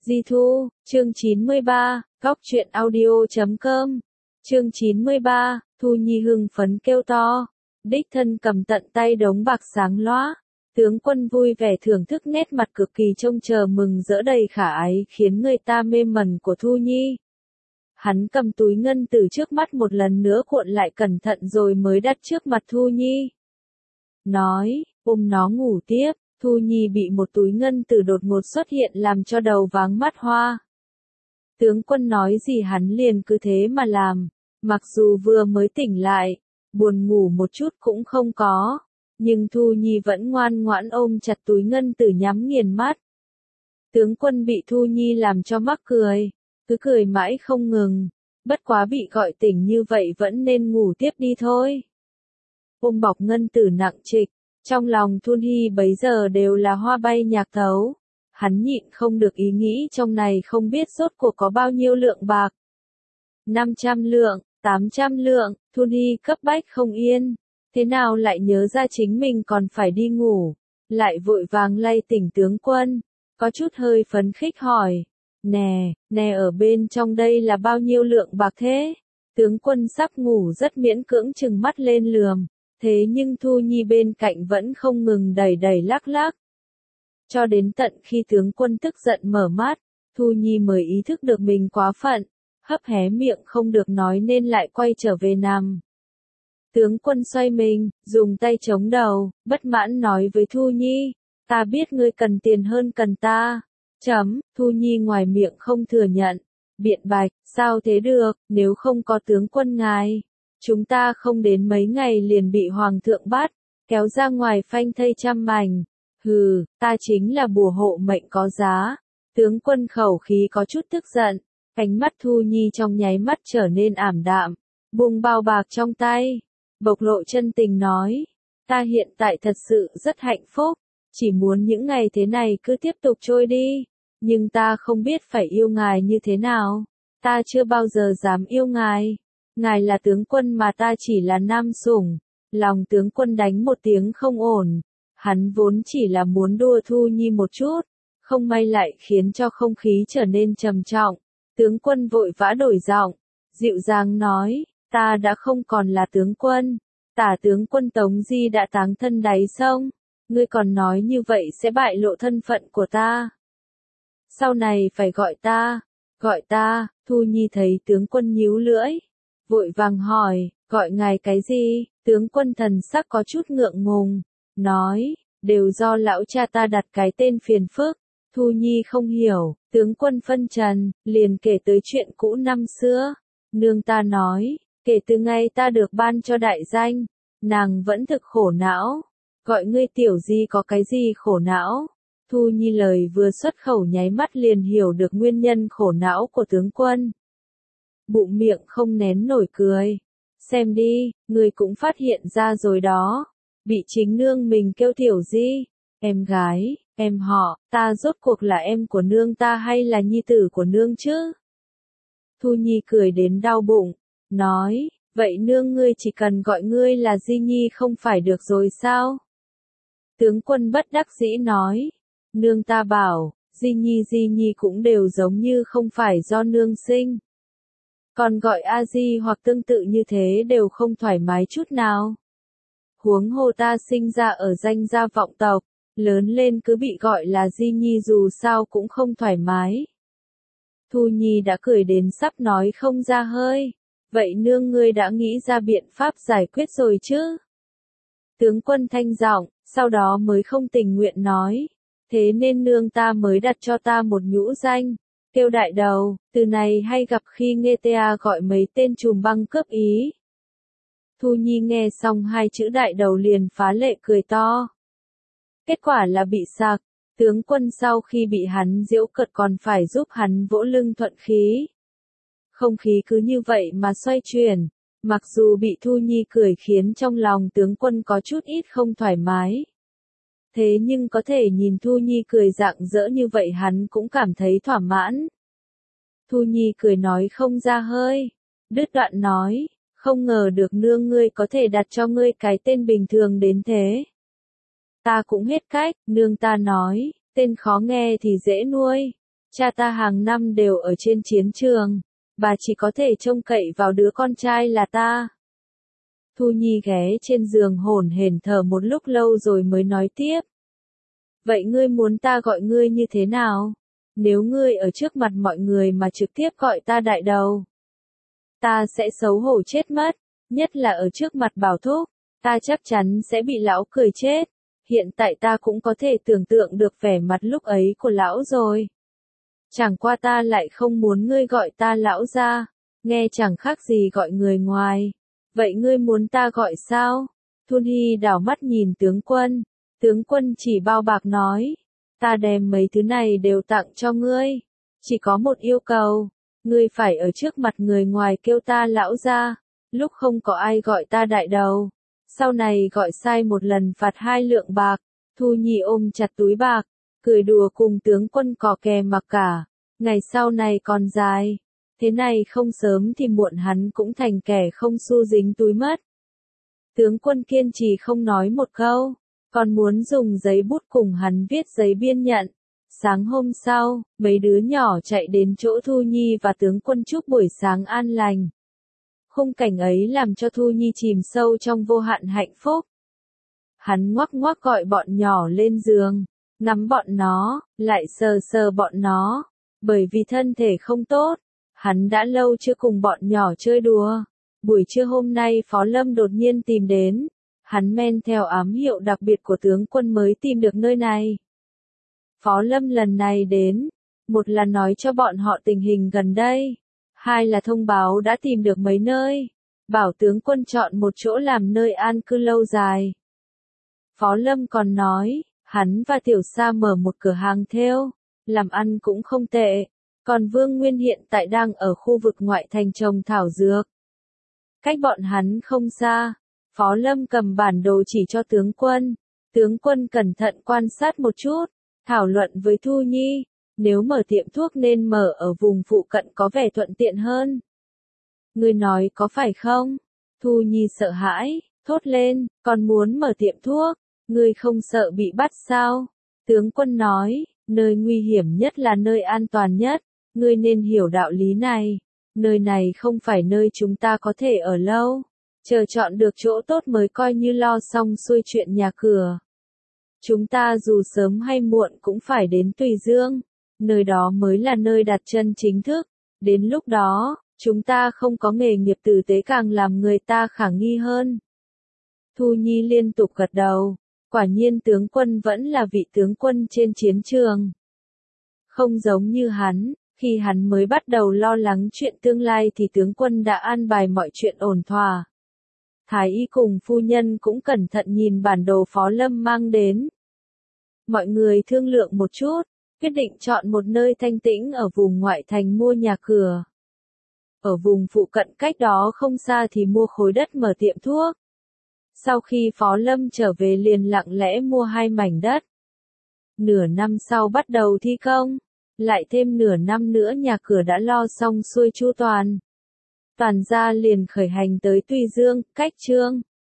Di Thu, chương 93, góc truyện audio.com. Chương 93, Thu Nhi hưng phấn kêu to. Đích thân cầm tận tay đống bạc sáng loá. Tướng quân vui vẻ thưởng thức nét mặt cực kỳ trông chờ mừng rỡ đầy khả ái khiến người ta mê mẩn của Thu Nhi. Hắn cầm túi ngân từ trước mắt một lần nữa cuộn lại cẩn thận rồi mới đặt trước mặt Thu Nhi. Nói, ôm nó ngủ tiếp. Thu Nhi bị một túi ngân từ đột ngột xuất hiện làm cho đầu váng mắt hoa. Tướng quân nói gì hắn liền cứ thế mà làm, mặc dù vừa mới tỉnh lại, buồn ngủ một chút cũng không có, nhưng Thu Nhi vẫn ngoan ngoãn ôm chặt túi ngân từ nhắm nghiền mắt. Tướng quân bị Thu Nhi làm cho mắc cười, cứ cười mãi không ngừng, bất quá bị gọi tỉnh như vậy vẫn nên ngủ tiếp đi thôi. Ôm bọc ngân tử nặng trịch. Trong lòng Thu Nhi bấy giờ đều là hoa bay nhạc thấu. Hắn nhịn không được ý nghĩ trong này không biết rốt cuộc có bao nhiêu lượng bạc. 500 lượng, 800 lượng, Thu Nhi cấp bách không yên. Thế nào lại nhớ ra chính mình còn phải đi ngủ. Lại vội vàng lay tỉnh tướng quân. Có chút hơi phấn khích hỏi. Nè ở bên trong đây là bao nhiêu lượng bạc thế? Tướng quân sắp ngủ rất miễn cưỡng trừng mắt lên lườm. Thế nhưng Thu Nhi bên cạnh vẫn không ngừng đẩy lắc lắc. Cho đến tận khi tướng quân tức giận mở mắt, Thu Nhi mới ý thức được mình quá phận, hấp hé miệng không được nói nên lại quay trở về nằm. Tướng quân xoay mình, dùng tay chống đầu, bất mãn nói với Thu Nhi, ta biết ngươi cần tiền hơn cần ta. Thu Nhi ngoài miệng không thừa nhận, biện bạch, sao thế được, nếu không có tướng quân ngài. Chúng ta không đến mấy ngày liền bị hoàng thượng bắt, kéo ra ngoài phanh thây trăm mảnh. Hừ, ta chính là bùa hộ mệnh có giá. Tướng quân khẩu khí có chút tức giận, ánh mắt Thu Nhi trong nháy mắt trở nên ảm đạm, buông bao bạc trong tay, bộc lộ chân tình nói, ta hiện tại thật sự rất hạnh phúc, chỉ muốn những ngày thế này cứ tiếp tục trôi đi, nhưng ta không biết phải yêu ngài như thế nào, ta chưa bao giờ dám yêu ngài. Ngài là tướng quân mà ta chỉ là nam sủng. Lòng tướng quân đánh một tiếng không ổn. Hắn vốn chỉ là muốn đua Thu Nhi một chút, không may lại khiến cho không khí trở nên trầm trọng. Tướng quân vội vã đổi giọng, dịu dàng nói, ta đã không còn là tướng quân. Tả tướng quân Tống Di đã táng thân đáy sông. Ngươi còn nói như vậy sẽ bại lộ thân phận của ta. Sau này phải gọi ta, Thu Nhi thấy tướng quân nhíu lưỡi. Vội vàng hỏi, gọi ngài cái gì? Tướng quân thần sắc có chút ngượng ngùng, nói, đều do lão cha ta đặt cái tên phiền phức. Thu Nhi không hiểu, tướng quân phân trần, liền kể tới chuyện cũ năm xưa. Nương ta nói, kể từ ngày ta được ban cho đại danh, nàng vẫn thực khổ não. Gọi ngươi tiểu Di có cái gì khổ não? Thu Nhi lời vừa xuất khẩu nháy mắt liền hiểu được nguyên nhân khổ não của tướng quân. Bụng miệng không nén nổi cười. Xem đi, người cũng phát hiện ra rồi đó. Bị chính nương mình kêu tiểu Di. Em gái, em họ, ta rốt cuộc là em của nương ta hay là nhi tử của nương chứ? Thu Nhi cười đến đau bụng, nói, vậy nương ngươi chỉ cần gọi ngươi là Di Nhi không phải được rồi sao? Tướng quân bất đắc dĩ nói, nương ta bảo, Di Nhi cũng đều giống như không phải do nương sinh. Còn gọi A Di hoặc tương tự như thế đều không thoải mái chút nào. Huống hồ ta sinh ra ở danh gia vọng tộc, lớn lên cứ bị gọi là Di Nhi dù sao cũng không thoải mái. Thu Nhi đã cười đến sắp nói không ra hơi. Vậy nương ngươi đã nghĩ ra biện pháp giải quyết rồi chứ? Tướng quân thanh giọng, sau đó mới không tình nguyện nói. Thế nên nương ta mới đặt cho ta một nhũ danh. Kêu đại đầu, từ này hay gặp khi nghe ta gọi mấy tên trùm băng cướp ý. Thu Nhi nghe xong hai chữ đại đầu liền phá lệ cười to. Kết quả là bị sặc, tướng quân sau khi bị hắn giễu cợt còn phải giúp hắn vỗ lưng thuận khí. Không khí cứ như vậy mà xoay chuyển, mặc dù bị Thu Nhi cười khiến trong lòng tướng quân có chút ít không thoải mái. Thế nhưng có thể nhìn Thu Nhi cười rạng rỡ như vậy hắn cũng cảm thấy thỏa mãn. Thu Nhi cười nói không ra hơi. Đứt đoạn nói, không ngờ được nương ngươi có thể đặt cho ngươi cái tên bình thường đến thế. Ta cũng hết cách, nương ta nói, tên khó nghe thì dễ nuôi. Cha ta hàng năm đều ở trên chiến trường, bà chỉ có thể trông cậy vào đứa con trai là ta. Thu Nhi ghé trên giường hổn hển thở một lúc lâu rồi mới nói tiếp. Vậy ngươi muốn ta gọi ngươi như thế nào? Nếu ngươi ở trước mặt mọi người mà trực tiếp gọi ta đại đầu, ta sẽ xấu hổ chết mất, nhất là ở trước mặt Bảo Thúc, ta chắc chắn sẽ bị lão cười chết. Hiện tại ta cũng có thể tưởng tượng được vẻ mặt lúc ấy của lão rồi. Chẳng qua ta lại không muốn ngươi gọi ta lão gia, nghe chẳng khác gì gọi người ngoài. Vậy ngươi muốn ta gọi sao? Thu Nhi đảo mắt nhìn tướng quân chỉ bao bạc nói, ta đem mấy thứ này đều tặng cho ngươi, chỉ có một yêu cầu, ngươi phải ở trước mặt người ngoài kêu ta lão gia, lúc không có ai gọi ta đại đầu, sau này gọi sai một lần phạt 2 lượng bạc. Thu Nhi ôm chặt túi bạc, cười đùa cùng tướng quân cò kè mặc cả, ngày sau này còn dài, thế này không sớm thì muộn hắn cũng thành kẻ không xu dính túi mất. Tướng quân kiên trì không nói một câu, còn muốn dùng giấy bút cùng hắn viết giấy biên nhận. Sáng hôm sau, mấy đứa nhỏ chạy đến chỗ Thu Nhi và tướng quân chúc buổi sáng an lành. Khung cảnh ấy làm cho Thu Nhi chìm sâu trong vô hạn hạnh phúc. Hắn ngoắc ngoắc gọi bọn nhỏ lên giường, ngắm bọn nó, lại sờ sờ bọn nó, bởi vì thân thể không tốt, hắn đã lâu chưa cùng bọn nhỏ chơi đùa. Buổi trưa hôm nay Phó Lâm đột nhiên tìm đến, hắn men theo ám hiệu đặc biệt của tướng quân mới tìm được nơi này. Phó Lâm lần này đến, một là nói cho bọn họ tình hình gần đây, hai là thông báo đã tìm được mấy nơi, bảo tướng quân chọn một chỗ làm nơi an cư lâu dài. Phó Lâm còn nói, hắn và Tiểu Sa mở một cửa hàng thêu, làm ăn cũng không tệ, còn Vương Nguyên hiện tại đang ở khu vực ngoại thành trồng thảo dược. Cách bọn hắn không xa, Phó Lâm cầm bản đồ chỉ cho tướng quân cẩn thận quan sát một chút, thảo luận với Thu Nhi, nếu mở tiệm thuốc nên mở ở vùng phụ cận có vẻ thuận tiện hơn. Ngươi nói có phải không? Thu Nhi sợ hãi, thốt lên, còn muốn mở tiệm thuốc, ngươi không sợ bị bắt sao? Tướng quân nói, nơi nguy hiểm nhất là nơi an toàn nhất, ngươi nên hiểu đạo lý này. Nơi này không phải nơi chúng ta có thể ở lâu, chờ chọn được chỗ tốt mới coi như lo xong xuôi chuyện nhà cửa. Chúng ta dù sớm hay muộn cũng phải đến Tùy Dương, nơi đó mới là nơi đặt chân chính thức, đến lúc đó, chúng ta không có nghề nghiệp tử tế càng làm người ta khả nghi hơn. Thu Nhi liên tục gật đầu, quả nhiên tướng quân vẫn là vị tướng quân trên chiến trường. Không giống như hắn. Khi hắn mới bắt đầu lo lắng chuyện tương lai thì tướng quân đã an bài mọi chuyện ổn thỏa. Thái y cùng phu nhân cũng cẩn thận nhìn bản đồ Phó Lâm mang đến. Mọi người thương lượng một chút, quyết định chọn một nơi thanh tĩnh ở vùng ngoại thành mua nhà cửa. Ở vùng phụ cận cách đó không xa thì mua khối đất mở tiệm thuốc. Sau khi Phó Lâm trở về liền lặng lẽ mua 2 mảnh đất. Nửa năm sau bắt đầu thi công. Lại thêm nửa năm nữa nhà cửa đã lo xong xuôi chu toàn. Toàn gia liền khởi hành tới Tùy Dương, cách Trương.